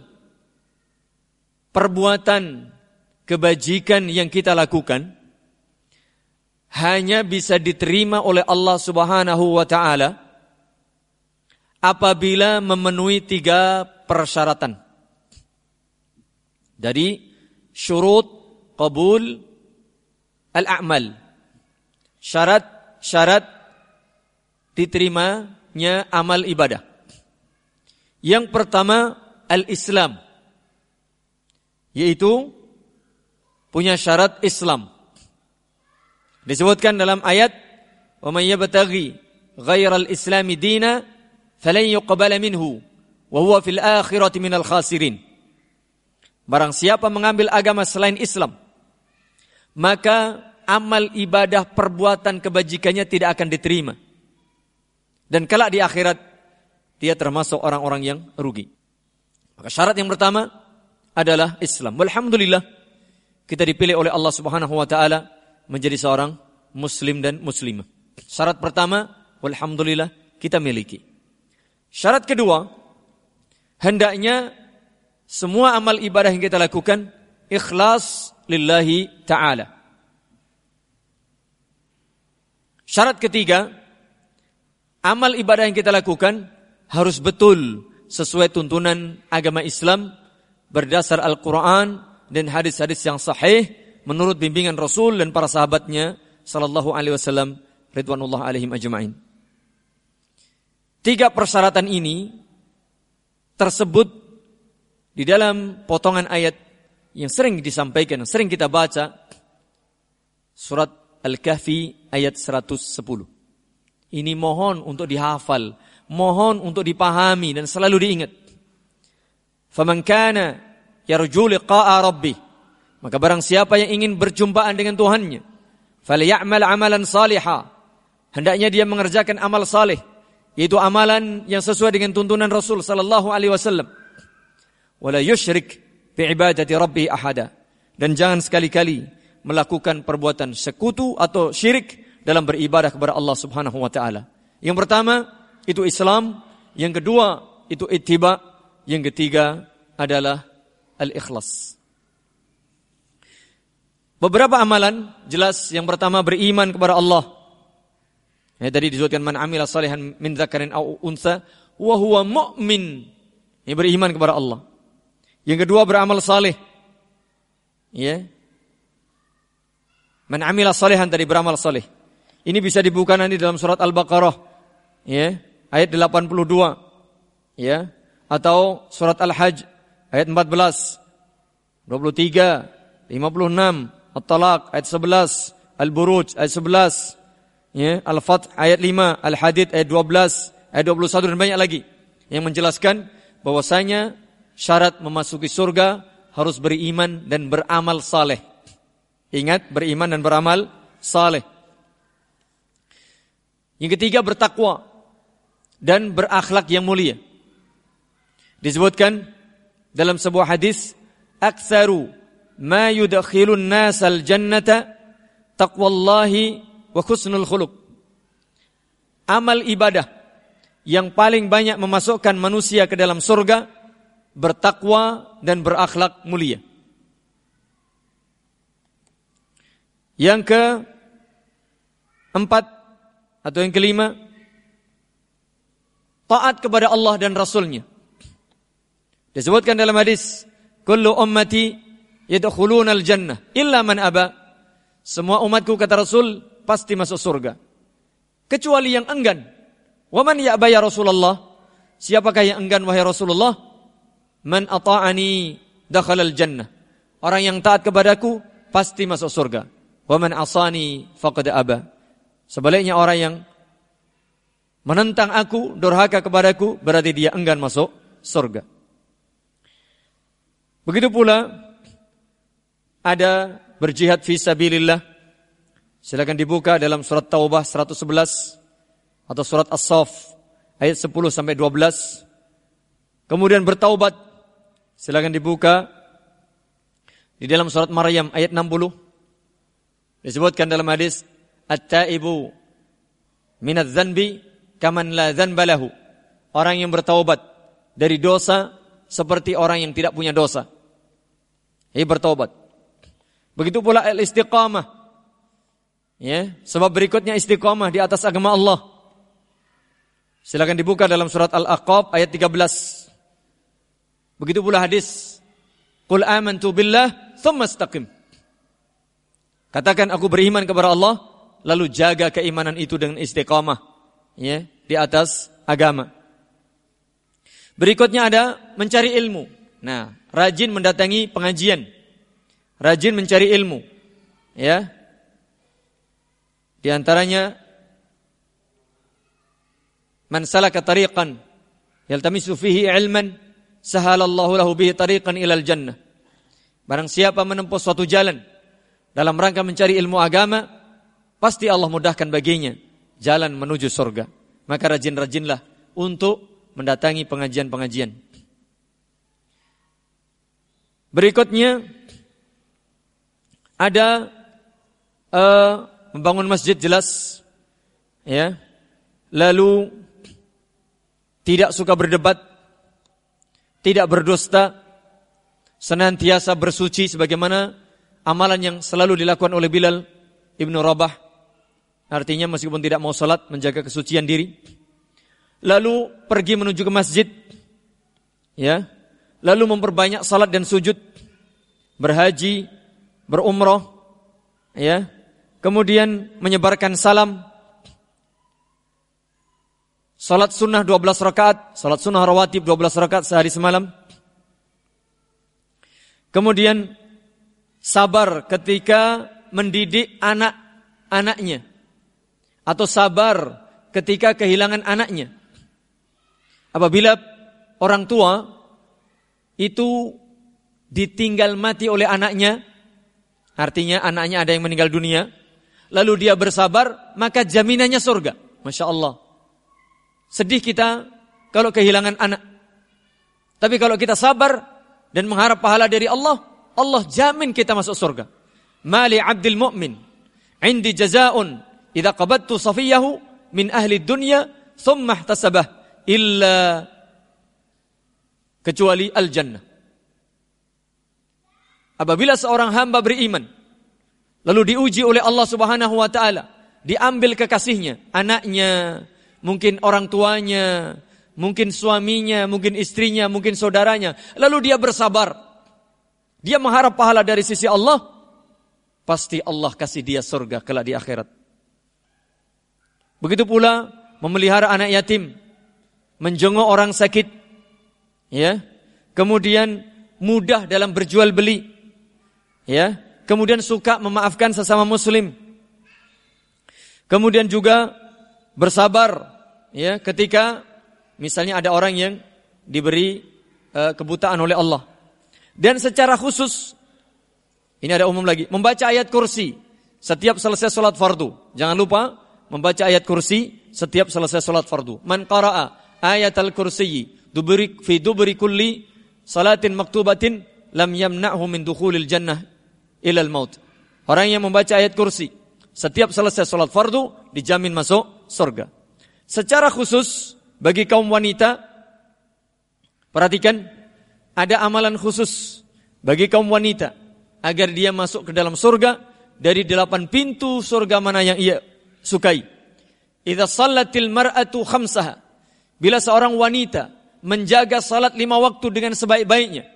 perbuatan kebajikan yang kita lakukan hanya bisa diterima oleh Allah Subhanahu wa taala apabila memenuhi tiga persyaratan. Jadi syurut qabul al-a'mal. Syarat-syarat diterimanya amal ibadah. Yang pertama al-Islam, yaitu punya syarat Islam. Disebutkan dalam ayat, "Wa may yabtaghi ghairal islami dina falan yuqbala minhu wa huwa fil akhirati minal khasirin." Barang siapa mengambil agama selain Islam, maka amal ibadah perbuatan kebajikannya tidak akan diterima. Dan kelak di akhirat dia termasuk orang-orang yang rugi. Maka syarat yang pertama adalah Islam. Alhamdulillah kita dipilih oleh Allah Subhanahu wa taala menjadi seorang muslim dan muslimah. Syarat pertama, alhamdulillah kita miliki. Syarat kedua, hendaknya semua amal ibadah yang kita lakukan ikhlas lillahi ta'ala. Syarat ketiga, amal ibadah yang kita lakukan harus betul sesuai tuntunan agama Islam berdasar Al-Quran dan hadis-hadis yang sahih menurut bimbingan Rasul dan para sahabatnya sallallahu alaihi wasallam ridwanullah alaihim ajma'in. Tiga persyaratan ini tersebut di dalam potongan ayat yang sering disampaikan, yang sering kita baca, surat Al-Kahfi ayat seratus sepuluh. Ini mohon untuk dihafal, mohon untuk dipahami dan selalu diingat. Faman kana yarju liqa'a rabbih, maka barang siapa yang ingin berjumpaan dengan Tuhannya, falyamal amalan salihah, hendaknya dia mengerjakan amal saleh, yaitu amalan yang sesuai dengan tuntunan Rasul sallallahu alaihi wasallam. Wala yusyrik bi ibadati rabbi ahada, dan jangan sekali-kali melakukan perbuatan sekutu atau syirik dalam beribadah kepada Allah Subhanahu wa taala. Yang pertama itu Islam, yang kedua itu ittiba, yang ketiga adalah al-ikhlas. Beberapa amalan jelas. Yang pertama beriman kepada Allah. Ya, tadi disebutkan man amila salihan min dzakarin aw unsa wa huwa mu'min. Ya, beriman kepada Allah. Yang kedua beramal saleh. Ya. Man amila salihan tadi beramal saleh. Ini bisa dibuka nanti dalam surat Al-Baqarah. Ya, ayat delapan puluh dua. Ya, atau surat Al-Hajj ayat empat belas, dua puluh tiga, lima puluh enam, At-Talaq ayat sebelas, Al-Buruj ayat sebelas. Ya, Al-Fath ayat lima, Al-Hadid ayat dua belas, ayat dua puluh satu dan banyak lagi yang menjelaskan bahwasanya syarat memasuki surga harus beriman dan beramal saleh. Ingat, beriman dan beramal saleh. Yang ketiga bertakwa dan berakhlak yang mulia. Disebutkan dalam sebuah hadis, aktsaru ma yudkhilun nasal jannata taqwallahi wa husnul khuluq. Amal ibadah yang paling banyak memasukkan manusia ke dalam surga, bertakwa dan berakhlak mulia. Yang keempat atau yang kelima, taat kepada Allah dan Rasulnya. Disebutkan dalam hadis, kullu ummati yadkhuluna al-jannah illa man aba. Semua umatku, kata Rasul, pasti masuk surga kecuali yang enggan. Wa man ya'ba ya Rasulullah? Siapakah yang enggan wahai Rasulullah? Man ata'ani dakhala al-jannah. Orang yang taat kepadaku pasti masuk surga. Wa man asani faqad aba. Sebaliknya orang yang menentang aku, durhaka kepadaku, berarti dia enggan masuk surga. Begitu pula ada berjihad fi sabilillah. Silakan dibuka dalam surat Taubah seratus sebelas atau surat As-Saff ayat sepuluh sampai dua belas. Kemudian bertaubat. Silakan dibuka di dalam surat Maryam ayat enam puluh. Disebutkan dalam hadis, at-taibu minadz dzanbi kaman la dzanba lahu. Orang yang bertaubat dari dosa seperti orang yang tidak punya dosa. Ini bertaubat. Begitu pula al-istiqamah. Ya, sebab berikutnya istiqamah di atas agama Allah. Silakan dibuka dalam surat Al-Aqab ayat tiga belas. Begitu pula hadis, qul amantu billah tsumma istaqim. Katakan aku beriman kepada Allah, lalu jaga keimanan itu dengan istiqamah, ya, di atas agama. Berikutnya ada mencari ilmu. Nah, rajin mendatangi pengajian, rajin mencari ilmu, ya. Di antaranya, man salaka tariqan yaltamisu fihi ilman sahalallahu lahu bihi tariqan ilal jannah. Barang siapa menempuh suatu jalan dalam rangka mencari ilmu agama, pasti Allah mudahkan baginya jalan menuju surga. Maka rajin-rajinlah untuk mendatangi pengajian-pengajian. Berikutnya ada uh, membangun masjid, jelas, ya. Lalu tidak suka berdebat, tidak berdusta, senantiasa bersuci sebagaimana amalan yang selalu dilakukan oleh Bilal Ibnu Rabah. Artinya meskipun tidak mau salat, menjaga kesucian diri. Lalu pergi menuju ke masjid, ya. Lalu memperbanyak salat dan sujud, berhaji, berumrah, ya. Kemudian menyebarkan salam, salat sunnah dua belas rakaat, salat sunnah rawatib dua belas rakaat sehari semalam. Kemudian sabar ketika mendidik anak-anaknya, atau sabar ketika kehilangan anaknya. Apabila orang tua itu ditinggal mati oleh anaknya, artinya anaknya ada yang meninggal dunia, lalu dia bersabar, maka jaminannya surga. Masya Allah. Sedih kita kalau kehilangan anak. Tapi kalau kita sabar dan mengharap pahala dari Allah, Allah jamin kita masuk surga. Mali abdil mu'min indi jazaa'un idza qabattu safiyahu min ahli dunya thumma ihtasabah illa, kecuali al-jannah. Apabila seorang hamba beriman lalu diuji oleh Allah Subhanahu wa taala, diambil kekasihnya, anaknya, mungkin orang tuanya, mungkin suaminya, mungkin istrinya, mungkin saudaranya, lalu dia bersabar, dia mengharap pahala dari sisi Allah, pasti Allah kasih dia surga kelak di akhirat. Begitu pula memelihara anak yatim, menjenguk orang sakit, ya, kemudian mudah dalam berjual beli, ya, kemudian suka memaafkan sesama muslim, kemudian juga bersabar, ya, ketika misalnya ada orang yang diberi uh, kebutaan oleh Allah. Dan secara khusus, ini ada umum lagi, membaca ayat kursi setiap selesai salat fardu. Jangan lupa membaca ayat kursi setiap selesai salat fardu. Man qara'a ayatal kursiyyi dubri fi dubri kulli salatin maktubatin lam yamna'hu min dukhulil jannah ilal maut. Orang yang membaca ayat kursi setiap selesai salat fardu dijamin masuk surga. Secara khusus bagi kaum wanita, perhatikan, ada amalan khusus bagi kaum wanita agar dia masuk ke dalam surga dari delapan pintu surga mana yang ia sukai. Idza shallatil mar'atu khamsaha, bila seorang wanita menjaga salat lima waktu dengan sebaik-baiknya,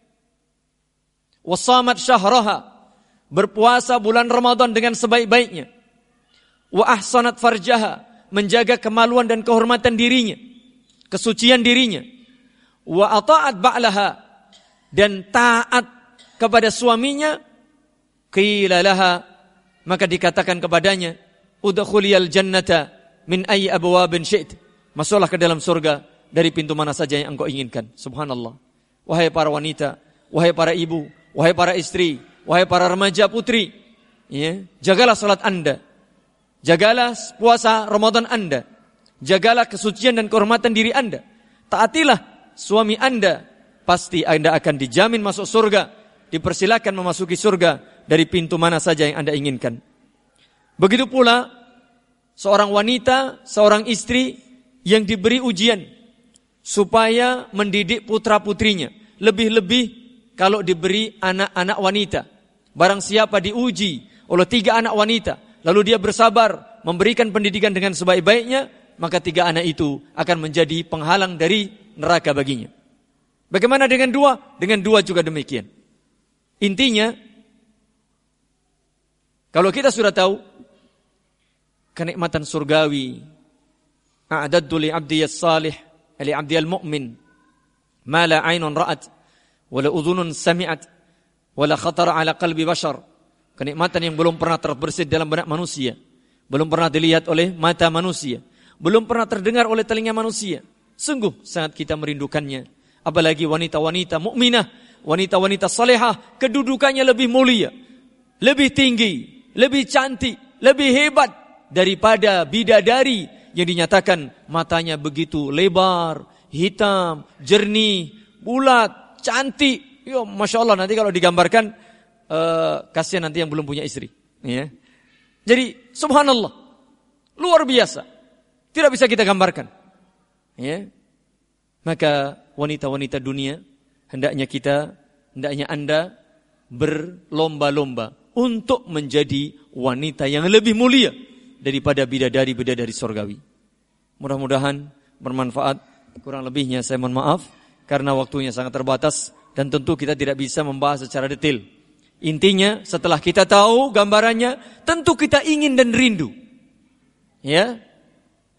wasamat syahraha, berpuasa bulan Ramadan dengan sebaik-baiknya, wa ahsanat farjaha, menjaga kemaluan dan kehormatan dirinya, kesucian dirinya, wa ata'at ba'laha, dan taat kepada suaminya, qila laha, maka dikatakan kepadanya, udkhuliyal jannata min ayyi abwabin syi'ti, masuklah ke dalam surga dari pintu mana saja yang engkau inginkan. Subhanallah. Wahai para wanita, wahai para ibu, wahai para istri, wahai para remaja putri, ya, jagalah salat Anda, jagalah puasa Ramadan Anda, jagalah kesucian dan kehormatan diri Anda, taatilah suami Anda, pasti Anda akan dijamin masuk surga, dipersilakan memasuki surga dari pintu mana saja yang Anda inginkan. Begitu pula seorang wanita, seorang istri yang diberi ujian supaya mendidik putra-putrinya, lebih-lebih kalau diberi anak-anak wanita. Barang siapa diuji oleh tiga anak wanita, lalu dia bersabar memberikan pendidikan dengan sebaik-baiknya, maka tiga anak itu akan menjadi penghalang dari neraka baginya. Bagaimana dengan dua? Dengan dua juga demikian. Intinya, kalau kita sudah tahu kenikmatan surgawi, a'adadtu li 'abdiyas salih, li 'abdiyal mu'min, ma la 'ainun ra'at, wa la udhunun sami'at, wa la khatara 'ala qalbi bashar. Kenikmatan yang belum pernah terbersit dalam benak manusia, belum pernah dilihat oleh mata manusia, belum pernah terdengar oleh telinga manusia. Sungguh sangat kita merindukannya. Apalagi wanita-wanita mukminah, wanita-wanita salehah, kedudukannya lebih mulia, lebih tinggi, lebih cantik, lebih hebat daripada bidadari yang dinyatakan matanya begitu lebar, hitam, jernih, bulat, cantik. Yo, Masya Allah, nanti kalau digambarkan uh, kasihan nanti yang belum punya istri, ya. Jadi subhanallah, luar biasa, tidak bisa kita gambarkan, ya. Maka wanita-wanita dunia, hendaknya kita, hendaknya Anda berlomba-lomba untuk menjadi wanita yang lebih mulia daripada bidadari-bidadari surgawi. Mudah-mudahan bermanfaat. Kurang lebihnya saya mohon maaf karena waktunya sangat terbatas dan tentu kita tidak bisa membahas secara detail. Intinya setelah kita tahu gambarannya, tentu kita ingin dan rindu, ya,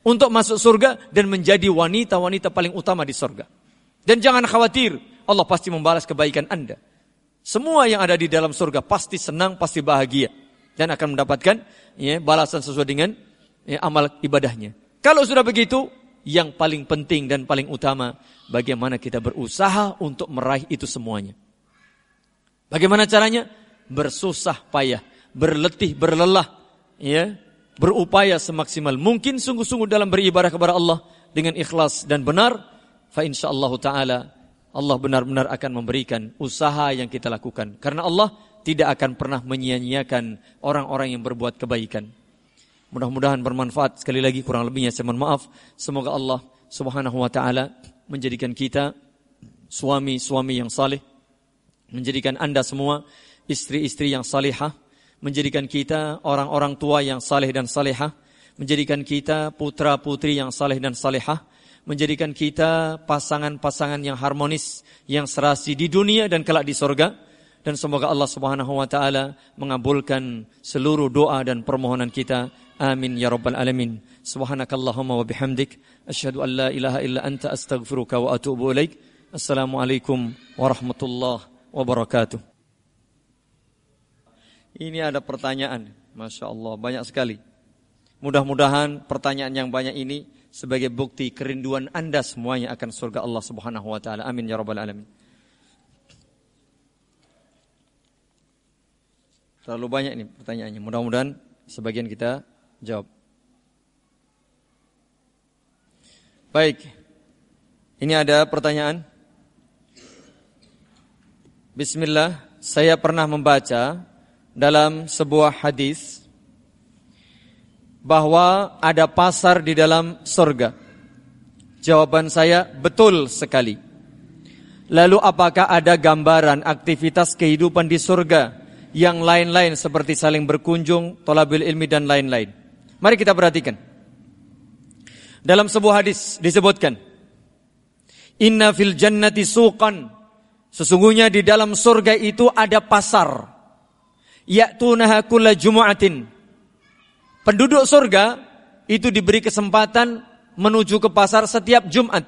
untuk masuk surga dan menjadi wanita-wanita paling utama di surga. Dan jangan khawatir, Allah pasti membalas kebaikan Anda. Semua yang ada di dalam surga pasti senang, pasti bahagia dan akan mendapatkan ya, balasan sesuai dengan ya, amal ibadahnya. Kalau sudah begitu, yang paling penting dan paling utama, bagaimana kita berusaha untuk meraih itu semuanya. Bagaimana caranya? Bersusah payah, berletih, berlelah, ya, berupaya semaksimal mungkin sungguh-sungguh dalam beribadah kepada Allah dengan ikhlas dan benar. Fa insyaallah taala Allah benar-benar akan memberikan usaha yang kita lakukan. Karena Allah tidak akan pernah menyia-nyiakan orang-orang yang berbuat kebaikan. Mudah-mudahan bermanfaat. Sekali lagi kurang lebihnya saya mohon maaf. Semoga Allah Subhanahu wa taala menjadikan kita suami-suami yang saleh, menjadikan Anda semua istri-istri yang salihah, menjadikan kita orang-orang tua yang saleh dan salihah, menjadikan kita putra-putri yang saleh dan salihah, menjadikan kita pasangan-pasangan yang harmonis, yang serasi di dunia dan kelak di surga. Dan semoga Allah Subhanahu wa taala mengabulkan seluruh doa dan permohonan kita. Amin ya rabbal alamin. Subhanakallahumma wa bihamdik asyhadu an la ilaha illa anta astaghfiruka wa atubu ilaik. Assalamualaikum warahmatullahi wabarakatuh. Ini ada pertanyaan, Masya Allah, banyak sekali. Mudah-mudahan pertanyaan yang banyak ini sebagai bukti kerinduan Anda semuanya akan surga Allah Subhanahu wa taala. Amin ya rabbal alamin. Terlalu banyak ini pertanyaannya. Mudah-mudahan sebagian kita jawab. Baik. Ini ada pertanyaan. Bismillah, saya pernah membaca dalam sebuah hadis bahwa ada pasar di dalam surga. Jawaban saya betul sekali. Lalu apakah ada gambaran aktivitas kehidupan di surga yang lain-lain seperti saling berkunjung, thalabul ilmi dan lain-lain? Mari kita perhatikan. Dalam sebuah hadis disebutkan, inna fil jannati suqan, sesungguhnya di dalam surga itu ada pasar. Ya'tunaha kulla jumu'atin. Penduduk surga itu diberi kesempatan menuju ke pasar setiap Jumat.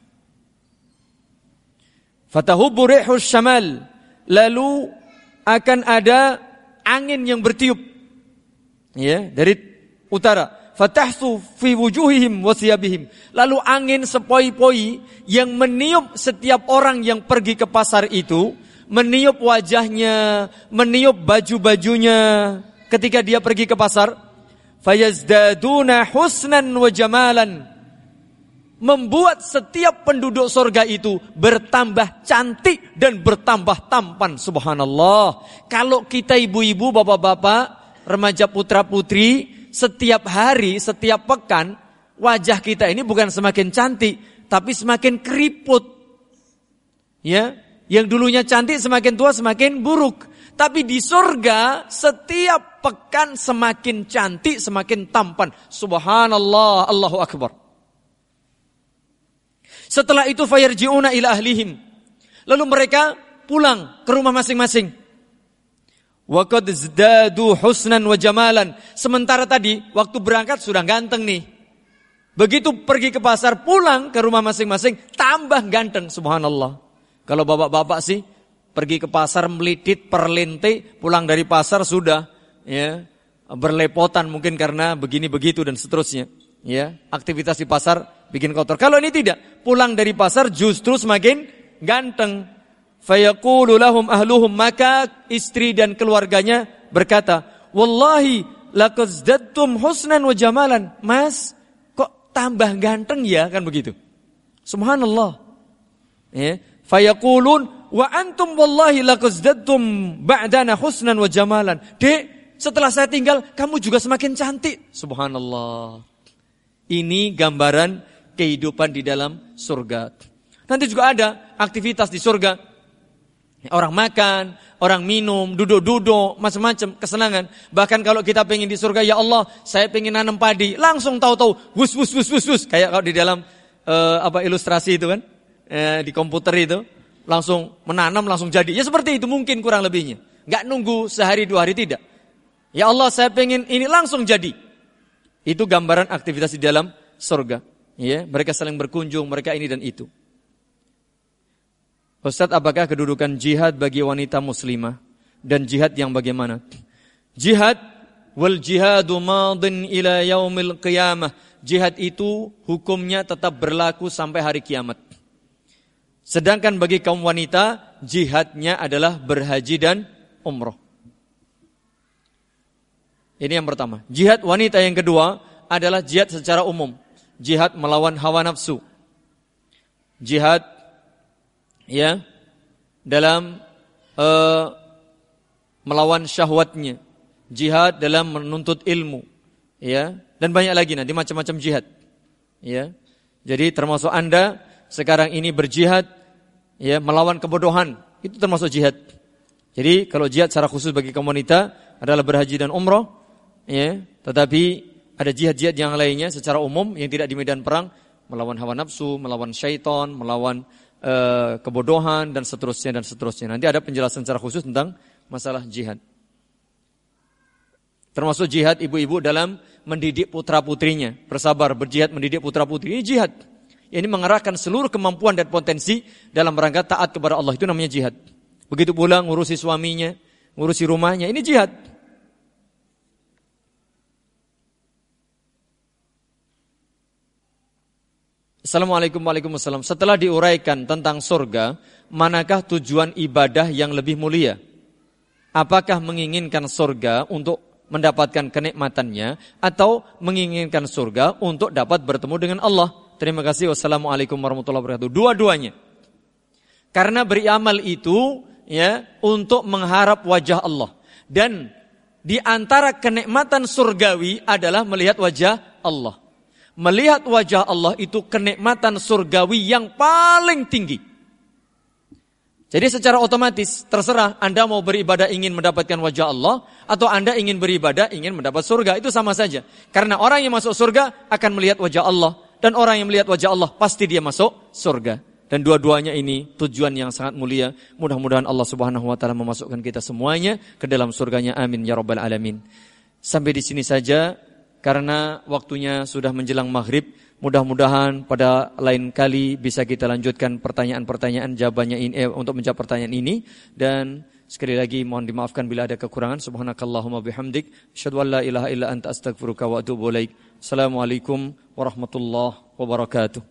Fatahubbu rihus syamal, lalu akan ada angin yang bertiup ya dari utara. Fatahsu fi wujuhihim wa thiyabihim, lalu angin sepoi-poi yang meniup setiap orang yang pergi ke pasar itu, meniup wajahnya, meniup baju-bajunya ketika dia pergi ke pasar. Fayazdaduna husnan wa jamalan, membuat setiap penduduk surga itu bertambah cantik dan bertambah tampan. Subhanallah. Kalau kita ibu-ibu, bapak-bapak, remaja putra-putri, setiap hari, setiap pekan, wajah kita ini bukan semakin cantik, tapi semakin keriput. Ya, yang dulunya cantik semakin tua semakin buruk. Tapi di surga setiap pekan semakin cantik, semakin tampan. Subhanallah, Allahu Akbar. Setelah itu fayarji'una ila ahlihim, lalu mereka pulang ke rumah masing-masing. Wa qad zdadu husnan wa jamalan, sementara tadi waktu berangkat sudah ganteng nih. Begitu pergi ke pasar, pulang ke rumah masing-masing tambah ganteng. Subhanallah. Kalau bapak-bapak sih pergi ke pasar melidit perlente, pulang dari pasar sudah ya berlepotan mungkin karena begini begitu dan seterusnya. Ya, aktivitas di pasar bikin kotor. Kalau ini tidak, pulang dari pasar justru semakin ganteng. Fayaqulu lahum ahluhum, maka istri dan keluarganya berkata, wallahi laqad zadtum husnan wa jamalan. Mas, kok tambah ganteng ya, kan begitu. Subhanallah. Ya, fayaqulun wa antum wallahi laqad zadtum ba'dana husnan wa jamalan. Dek, setelah saya tinggal kamu juga semakin cantik. Subhanallah. Ini gambaran kehidupan di dalam surga. Nanti juga ada aktivitas di surga. Orang makan, orang minum, duduk-duduk, macam-macam kesenangan. Bahkan kalau kita pengen di surga, ya Allah, saya pengen nanam padi, langsung tahu-tahu, wus wus wus wus wus, kayak kalau di dalam uh, apa ilustrasi itu kan, uh, di komputer itu, langsung menanam, langsung jadi. Ya seperti itu mungkin kurang lebihnya. Enggak nunggu sehari dua hari, tidak. Ya Allah, saya pengen ini, langsung jadi. Itu gambaran aktivitas di dalam surga. Ya, mereka saling berkunjung, mereka ini dan itu. Ustaz, apakah kedudukan jihad bagi wanita muslimah dan jihad yang bagaimana? Jihad wal jihadu madin ila yaumil qiyamah. Jihad itu hukumnya tetap berlaku sampai hari kiamat. Sedangkan bagi kaum wanita, jihadnya adalah berhaji dan umroh. Ini yang pertama. Jihad wanita yang kedua adalah jihad secara umum. Jihad melawan hawa nafsu. Jihad ya dalam uh, melawan syahwatnya. Jihad dalam menuntut ilmu. Ya, dan banyak lagi nanti macam-macam jihad. Ya. Jadi termasuk Anda sekarang ini berjihad ya melawan kebodohan, itu termasuk jihad. Jadi kalau jihad secara khusus bagi kaum wanita adalah berhaji dan umroh, ya, tetapi ada jihad-jihad yang lainnya secara umum yang tidak di medan perang, melawan hawa nafsu, melawan syaitan, melawan uh, kebodohan dan seterusnya dan seterusnya. Nanti ada penjelasan secara khusus tentang masalah jihad. Termasuk jihad ibu-ibu dalam mendidik putra-putrinya, bersabar berjihad mendidik putra-putri, ini jihad. Ini mengerahkan seluruh kemampuan dan potensi dalam rangka taat kepada Allah, itu namanya jihad. Begitu pula ngurusi suaminya, ngurusi rumahnya, ini jihad. Assalamualaikum warahmatullahi wabarakatuh. Setelah diuraikan tentang surga, manakah tujuan ibadah yang lebih mulia? Apakah menginginkan surga untuk mendapatkan kenikmatannya atau menginginkan surga untuk dapat bertemu dengan Allah? Terima kasih. Wassalamualaikum warahmatullahi wabarakatuh. Dua-duanya. Karena beramal itu ya untuk mengharap wajah Allah, dan di antara kenikmatan surgawi adalah melihat wajah Allah. Melihat wajah Allah itu kenikmatan surgawi yang paling tinggi. Jadi secara otomatis terserah Anda mau beribadah ingin mendapatkan wajah Allah atau Anda ingin beribadah ingin mendapat surga, itu sama saja. Karena orang yang masuk surga akan melihat wajah Allah, dan orang yang melihat wajah Allah pasti dia masuk surga. Dan dua-duanya ini tujuan yang sangat mulia. Mudah-mudahan Allah Subhanahu wa taala memasukkan kita semuanya ke dalam surganya. Amin ya rabbal alamin. Sampai di sini saja karena waktunya sudah menjelang maghrib. Mudah-mudahan pada lain kali bisa kita lanjutkan pertanyaan-pertanyaan jawabannya ini eh, untuk menjawab pertanyaan ini. Dan sekali lagi mohon dimaafkan bila ada kekurangan. Subhanakallahumma bihamdik, asyhadu an la ilaha illa anta astaghfiruka wa atubu ilaik. Assalamualaikum warahmatullahi wabarakatuh.